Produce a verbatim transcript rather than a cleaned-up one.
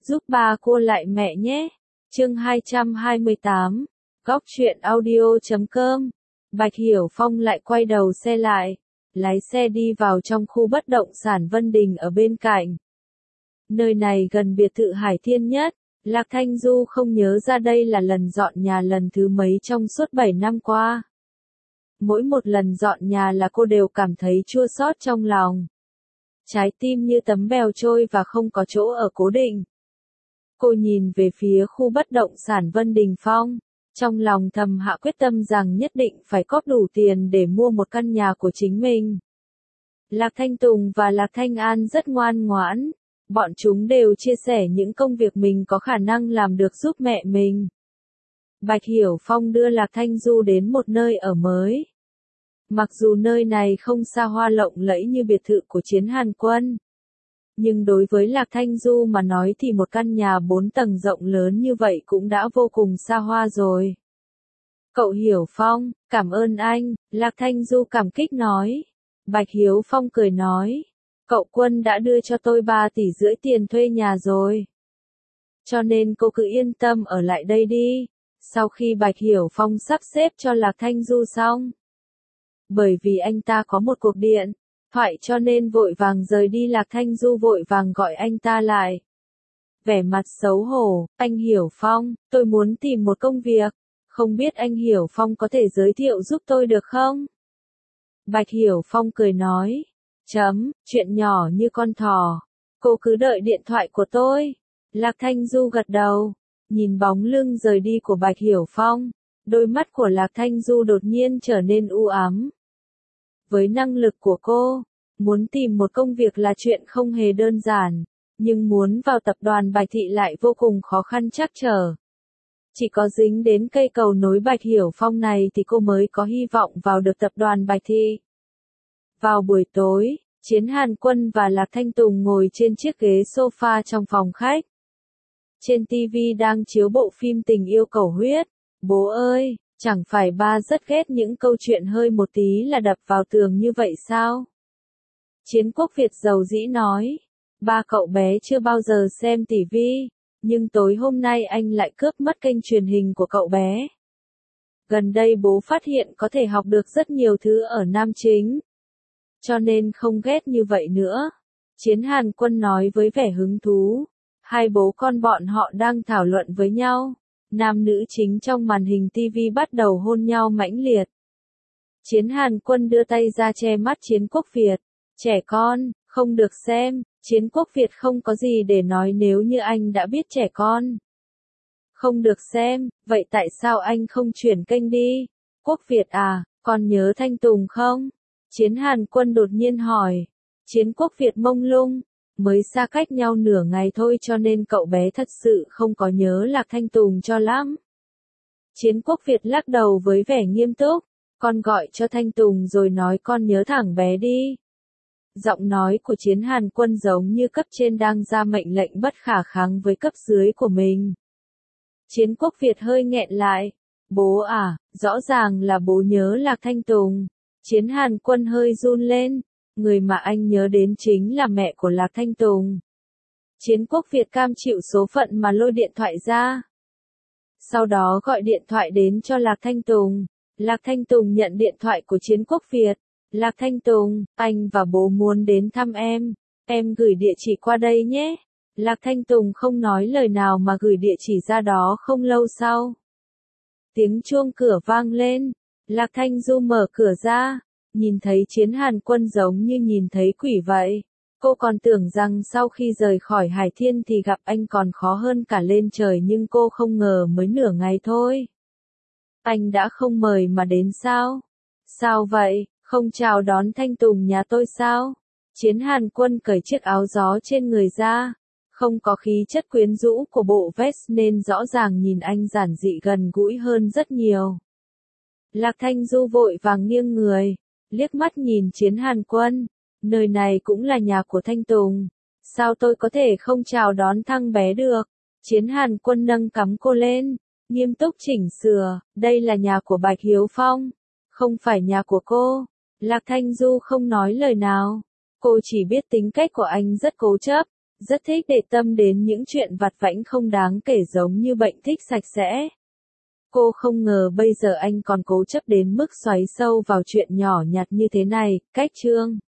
giúp ba cô lại mẹ nhé. Chương hai trăm hai mươi tám, góc truyện audio chấm com. Bạch Hiểu Phong lại quay đầu xe lại, lái xe đi vào trong khu bất động sản Vân Đình ở bên cạnh. Nơi này gần biệt thự Hải Thiên nhất, Lạc Thanh Du không nhớ ra đây là lần dọn nhà lần thứ mấy trong suốt bảy năm qua. Mỗi một lần dọn nhà là cô đều cảm thấy chua xót trong lòng. Trái tim như tấm bèo trôi và không có chỗ ở cố định. Cô nhìn về phía khu bất động sản Vân Đình Phong, trong lòng thầm hạ quyết tâm rằng nhất định phải góp đủ tiền để mua một căn nhà của chính mình. Lạc Thanh Tùng và Lạc Thanh An rất ngoan ngoãn, bọn chúng đều chia sẻ những công việc mình có khả năng làm được giúp mẹ mình. Bạch Hiểu Phong đưa Lạc Thanh Du đến một nơi ở mới. Mặc dù nơi này không xa hoa lộng lẫy như biệt thự của Chiến Hàn Quân, nhưng đối với Lạc Thanh Du mà nói thì một căn nhà bốn tầng rộng lớn như vậy cũng đã vô cùng xa hoa rồi. Cậu Hiểu Phong, cảm ơn anh, Lạc Thanh Du cảm kích nói. Bạch Hiếu Phong cười nói, cậu Quân đã đưa cho tôi ba tỷ rưỡi tiền thuê nhà rồi. Cho nên cô cứ yên tâm ở lại đây đi. Sau khi Bạch Hiểu Phong sắp xếp cho Lạc Thanh Du xong, bởi vì anh ta có một cuộc điện thoại cho nên vội vàng rời đi. Lạc Thanh Du vội vàng gọi anh ta lại. Vẻ mặt xấu hổ, anh Hiểu Phong, tôi muốn tìm một công việc, không biết anh Hiểu Phong có thể giới thiệu giúp tôi được không? Bạch Hiểu Phong cười nói, chấm, chuyện nhỏ như con thỏ, cô cứ đợi điện thoại của tôi. Lạc Thanh Du gật đầu, nhìn bóng lưng rời đi của Bạch Hiểu Phong, đôi mắt của Lạc Thanh Du đột nhiên trở nên u ám. Với năng lực của cô, muốn tìm một công việc là chuyện không hề đơn giản, nhưng muốn vào tập đoàn Bạch Thị lại vô cùng khó khăn trắc trở. Chỉ có dính đến cây cầu nối Bạch Hiểu Phong này thì cô mới có hy vọng vào được tập đoàn Bạch Thị. Vào buổi tối, Chiến Hàn Quân và Lạc Thanh Tùng ngồi trên chiếc ghế sofa trong phòng khách. Trên ti vi đang chiếu bộ phim Tình Yêu Cầu Huyết. Bố ơi, chẳng phải ba rất ghét những câu chuyện hơi một tí là đập vào tường như vậy sao? Chiến Quốc Việt dầu dĩ nói, ba cậu bé chưa bao giờ xem ti vi, nhưng tối hôm nay anh lại cướp mất kênh truyền hình của cậu bé. Gần đây bố phát hiện có thể học được rất nhiều thứ ở Nam Chính, cho nên không ghét như vậy nữa. Chiến Hàn Quân nói với vẻ hứng thú. Hai bố con bọn họ đang thảo luận với nhau. Nam nữ chính trong màn hình ti vi bắt đầu hôn nhau mãnh liệt. Chiến Hàn Quân đưa tay ra che mắt Chiến Quốc Việt. Trẻ con, không được xem. Chiến Quốc Việt không có gì để nói nếu như anh đã biết trẻ con không được xem, vậy tại sao anh không chuyển kênh đi? Quốc Việt à, còn nhớ Thanh Tùng không? Chiến Hàn Quân đột nhiên hỏi. Chiến Quốc Việt mông lung. Mới xa cách nhau nửa ngày thôi cho nên cậu bé thật sự không có nhớ Lạc Thanh Tùng cho lắm. Chiến Quốc Việt lắc đầu với vẻ nghiêm túc. Con gọi cho Thanh Tùng rồi nói con nhớ thẳng bé đi. Giọng nói của Chiến Hàn Quân giống như cấp trên đang ra mệnh lệnh bất khả kháng với cấp dưới của mình. Chiến Quốc Việt hơi nghẹn lại. Bố à, rõ ràng là bố nhớ Lạc Thanh Tùng. Chiến Hàn Quân hơi run lên. Người mà anh nhớ đến chính là mẹ của Lạc Thanh Tùng. Chiến Quốc Việt cam chịu số phận mà lôi điện thoại ra. Sau đó gọi điện thoại đến cho Lạc Thanh Tùng. Lạc Thanh Tùng nhận điện thoại của Chiến Quốc Việt. Lạc Thanh Tùng, anh và bố muốn đến thăm em. Em gửi địa chỉ qua đây nhé. Lạc Thanh Tùng không nói lời nào mà gửi địa chỉ ra đó. Không lâu sau, tiếng chuông cửa vang lên. Lạc Thanh Du mở cửa ra. Nhìn thấy Chiến Hàn Quân giống như nhìn thấy quỷ vậy. Cô còn tưởng rằng sau khi rời khỏi Hải Thiên thì gặp anh còn khó hơn cả lên trời nhưng cô không ngờ mới nửa ngày thôi. Anh đã không mời mà đến sao? Sao vậy, không chào đón Thanh Tùng nhà tôi sao? Chiến Hàn Quân cởi chiếc áo gió trên người ra. Không có khí chất quyến rũ của bộ vest nên rõ ràng nhìn anh giản dị gần gũi hơn rất nhiều. Lạc Thanh Du vội vàng nghiêng người. Liếc mắt nhìn Chiến Hàn Quân, nơi này cũng là nhà của Thanh Tùng, sao tôi có thể không chào đón thằng bé được? Chiến Hàn Quân nâng cằm cô lên, nghiêm túc chỉnh sửa, đây là nhà của Bạch Hiếu Phong, không phải nhà của cô. Lạc Thanh Du không nói lời nào, cô chỉ biết tính cách của anh rất cố chấp, Rất thích để tâm đến những chuyện vặt vãnh không đáng kể giống như bệnh thích sạch sẽ. Cô không ngờ bây giờ anh còn cố chấp đến mức xoáy sâu vào chuyện nhỏ nhặt như thế này, cách Trương